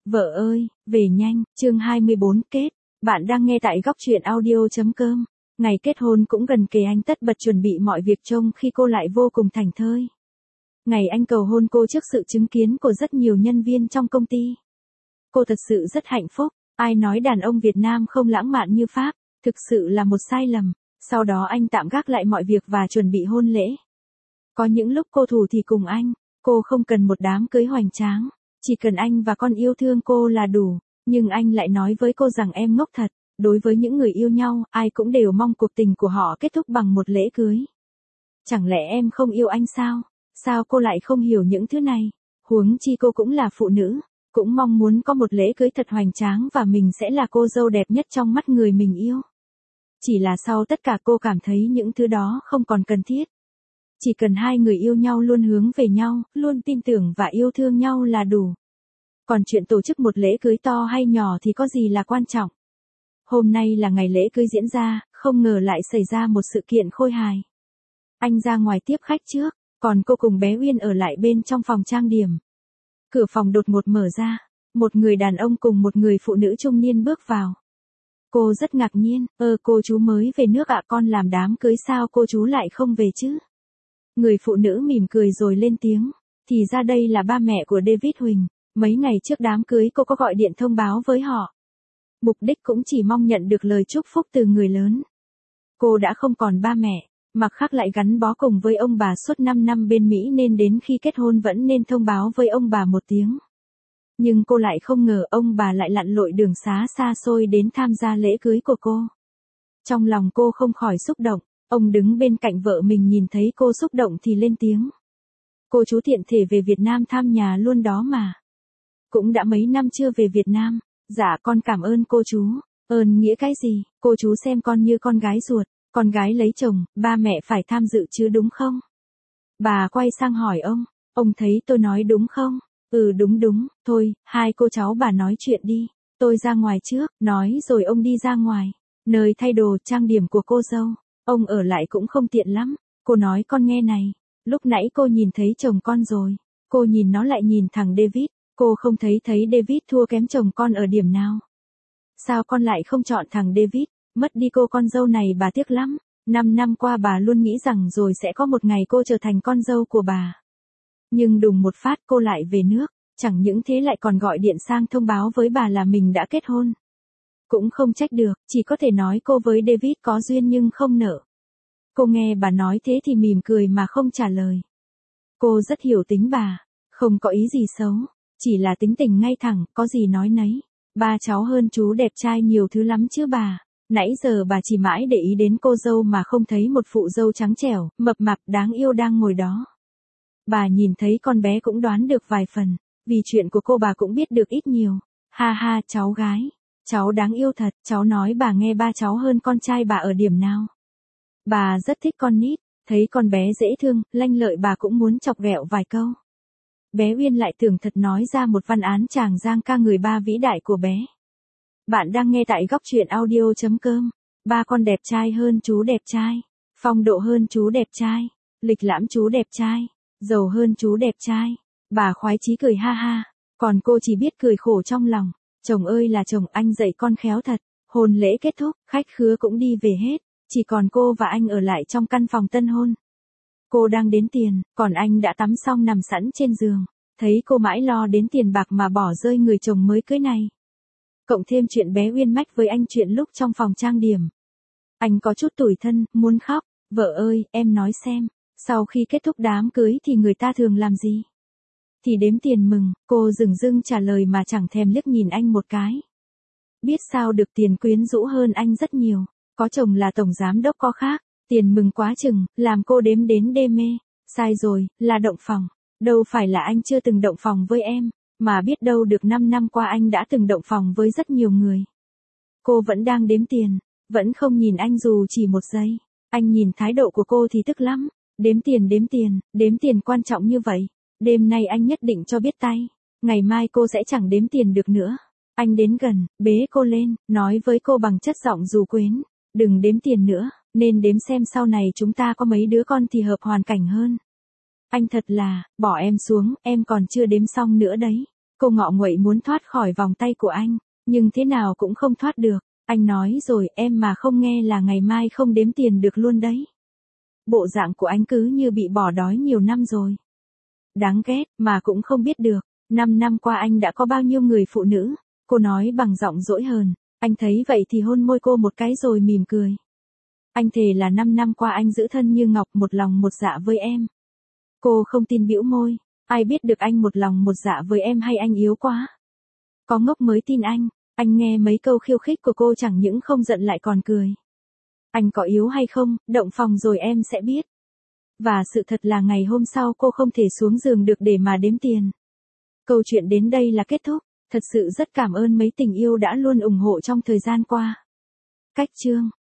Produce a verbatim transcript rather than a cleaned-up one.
Vợ ơi, về nhanh, chương hai mươi bốn kết. Bạn đang nghe tại góc truyện audio.com. Ngày kết hôn cũng gần kề, anh tất bật chuẩn bị mọi việc trông khi cô lại vô cùng thảnh thơi. Ngày anh cầu hôn cô trước sự chứng kiến của rất nhiều nhân viên trong công ty. Cô thật sự rất hạnh phúc, ai nói đàn ông Việt Nam không lãng mạn như Pháp, thực sự là một sai lầm. Sau đó anh tạm gác lại mọi việc và chuẩn bị hôn lễ. Có những lúc cô thủ thì cùng anh, cô không cần một đám cưới hoành tráng. Chỉ cần anh và con yêu thương cô là đủ, nhưng anh lại nói với cô rằng em ngốc thật, đối với những người yêu nhau, ai cũng đều mong cuộc tình của họ kết thúc bằng một lễ cưới. Chẳng lẽ em không yêu anh sao? Sao cô lại không hiểu những thứ này? Huống chi cô cũng là phụ nữ, cũng mong muốn có một lễ cưới thật hoành tráng và mình sẽ là cô dâu đẹp nhất trong mắt người mình yêu. Chỉ là sau tất cả cô cảm thấy những thứ đó không còn cần thiết. Chỉ cần hai người yêu nhau luôn hướng về nhau, luôn tin tưởng và yêu thương nhau là đủ. Còn chuyện tổ chức một lễ cưới to hay nhỏ thì có gì là quan trọng. Hôm nay là ngày lễ cưới diễn ra, không ngờ lại xảy ra một sự kiện khôi hài. Anh ra ngoài tiếp khách trước, còn cô cùng bé Uyên ở lại bên trong phòng trang điểm. Cửa phòng đột ngột mở ra, một người đàn ông cùng một người phụ nữ trung niên bước vào. Cô rất ngạc nhiên, ơ cô chú mới về nước ạ, con làm đám cưới sao cô chú lại không về chứ? Người phụ nữ mỉm cười rồi lên tiếng, thì ra đây là ba mẹ của David Huỳnh, mấy ngày trước đám cưới cô có gọi điện thông báo với họ. Mục đích cũng chỉ mong nhận được lời chúc phúc từ người lớn. Cô đã không còn ba mẹ, mặt khác lại gắn bó cùng với ông bà suốt năm năm bên Mỹ nên đến khi kết hôn vẫn nên thông báo với ông bà một tiếng. Nhưng cô lại không ngờ ông bà lại lặn lội đường xá xa xôi đến tham gia lễ cưới của cô. Trong lòng cô không khỏi xúc động. Ông đứng bên cạnh vợ mình nhìn thấy cô xúc động thì lên tiếng. Cô chú tiện thể về Việt Nam thăm nhà luôn đó mà. Cũng đã mấy năm chưa về Việt Nam. Dạ con cảm ơn cô chú. Ơn nghĩa cái gì? Cô chú xem con như con gái ruột. Con gái lấy chồng, ba mẹ phải tham dự chứ đúng không? Bà quay sang hỏi ông. Ông thấy tôi nói đúng không? Ừ đúng đúng, thôi, hai cô cháu bà nói chuyện đi. Tôi ra ngoài trước, nói rồi ông đi ra ngoài. Nơi thay đồ trang điểm của cô dâu. Ông ở lại cũng không tiện lắm. Cô nói con nghe này. Lúc nãy cô nhìn thấy chồng con rồi. Cô nhìn nó lại nhìn thằng David. Cô không thấy thấy David thua kém chồng con ở điểm nào. Sao con lại không chọn thằng David? Mất đi cô con dâu này bà tiếc lắm. Năm năm qua bà luôn nghĩ rằng rồi sẽ có một ngày cô trở thành con dâu của bà. Nhưng đùng một phát cô lại về nước. Chẳng những thế lại còn gọi điện sang thông báo với bà là mình đã kết hôn. Cũng không trách được, chỉ có thể nói cô với David có duyên nhưng không nợ. Cô nghe bà nói thế thì mỉm cười mà không trả lời. Cô rất hiểu tính bà, không có ý gì xấu, chỉ là tính tình ngay thẳng, có gì nói nấy. Ba cháu hơn chú đẹp trai nhiều thứ lắm chứ bà. Nãy giờ bà chỉ mãi để ý đến cô dâu mà không thấy một phụ dâu trắng trẻo, mập mạp đáng yêu đang ngồi đó. Bà nhìn thấy con bé cũng đoán được vài phần, vì chuyện của cô bà cũng biết được ít nhiều. Ha ha cháu gái. Cháu đáng yêu thật, cháu nói bà nghe ba cháu hơn con trai bà ở điểm nào. Bà rất thích con nít, thấy con bé dễ thương, lanh lợi bà cũng muốn chọc ghẹo vài câu. Bé Uyên lại tưởng thật nói ra một văn án chàng giang ca người ba vĩ đại của bé. Bạn đang nghe tại góc truyện audio.com. Ba con đẹp trai hơn chú đẹp trai, phong độ hơn chú đẹp trai, lịch lãm chú đẹp trai, giàu hơn chú đẹp trai. Bà khoái chí cười ha ha, còn cô chỉ biết cười khổ trong lòng. Chồng ơi là chồng, anh dạy con khéo thật. Hôn lễ kết thúc, khách khứa cũng đi về hết. Chỉ còn cô và anh ở lại trong căn phòng tân hôn. Cô đang đếm tiền, còn anh đã tắm xong nằm sẵn trên giường. Thấy cô mãi lo đến tiền bạc mà bỏ rơi người chồng mới cưới này. Cộng thêm chuyện bé Uyên mách với anh chuyện lúc trong phòng trang điểm. Anh có chút tủi thân, muốn khóc. Vợ ơi, em nói xem, sau khi kết thúc đám cưới thì người ta thường làm gì? Thì đếm tiền mừng, cô dửng dưng trả lời mà chẳng thèm liếc nhìn anh một cái. Biết sao được, tiền quyến rũ hơn anh rất nhiều, có chồng là tổng giám đốc có khác, tiền mừng quá chừng, làm cô đếm đến đê mê. Sai rồi, là động phòng, đâu phải là anh chưa từng động phòng với em, mà biết đâu được năm năm qua anh đã từng động phòng với rất nhiều người. Cô vẫn đang đếm tiền, vẫn không nhìn anh dù chỉ một giây. Anh nhìn thái độ của cô thì tức lắm. Đếm tiền đếm tiền, đếm tiền quan trọng như vậy. Đêm nay anh nhất định cho biết tay. Ngày mai cô sẽ chẳng đếm tiền được nữa. Anh đến gần, bế cô lên, nói với cô bằng chất giọng dù quến. Đừng đếm tiền nữa, nên đếm xem sau này chúng ta có mấy đứa con thì hợp hoàn cảnh hơn. Anh thật là, bỏ em xuống, em còn chưa đếm xong nữa đấy. Cô ngọ nguậy muốn thoát khỏi vòng tay của anh, nhưng thế nào cũng không thoát được. Anh nói rồi, em mà không nghe là ngày mai không đếm tiền được luôn đấy. Bộ dạng của anh cứ như bị bỏ đói nhiều năm rồi. Đáng ghét, mà cũng không biết được. Năm năm qua anh đã có bao nhiêu người phụ nữ. Cô nói bằng giọng dỗi hờn. Anh thấy vậy thì hôn môi cô một cái rồi mỉm cười. Anh thề là năm năm qua anh giữ thân như ngọc, một lòng một dạ với em. Cô không tin, bĩu môi. Ai biết được anh một lòng một dạ với em hay anh yếu quá. Có ngốc mới tin anh. Anh nghe mấy câu khiêu khích của cô chẳng những không giận lại còn cười. Anh có yếu hay không, động phòng rồi em sẽ biết. Và sự thật là ngày hôm sau cô không thể xuống giường được để mà đếm tiền. Câu chuyện đến đây là kết thúc. Thật sự rất cảm ơn mấy tình yêu đã luôn ủng hộ trong thời gian qua. Cách chương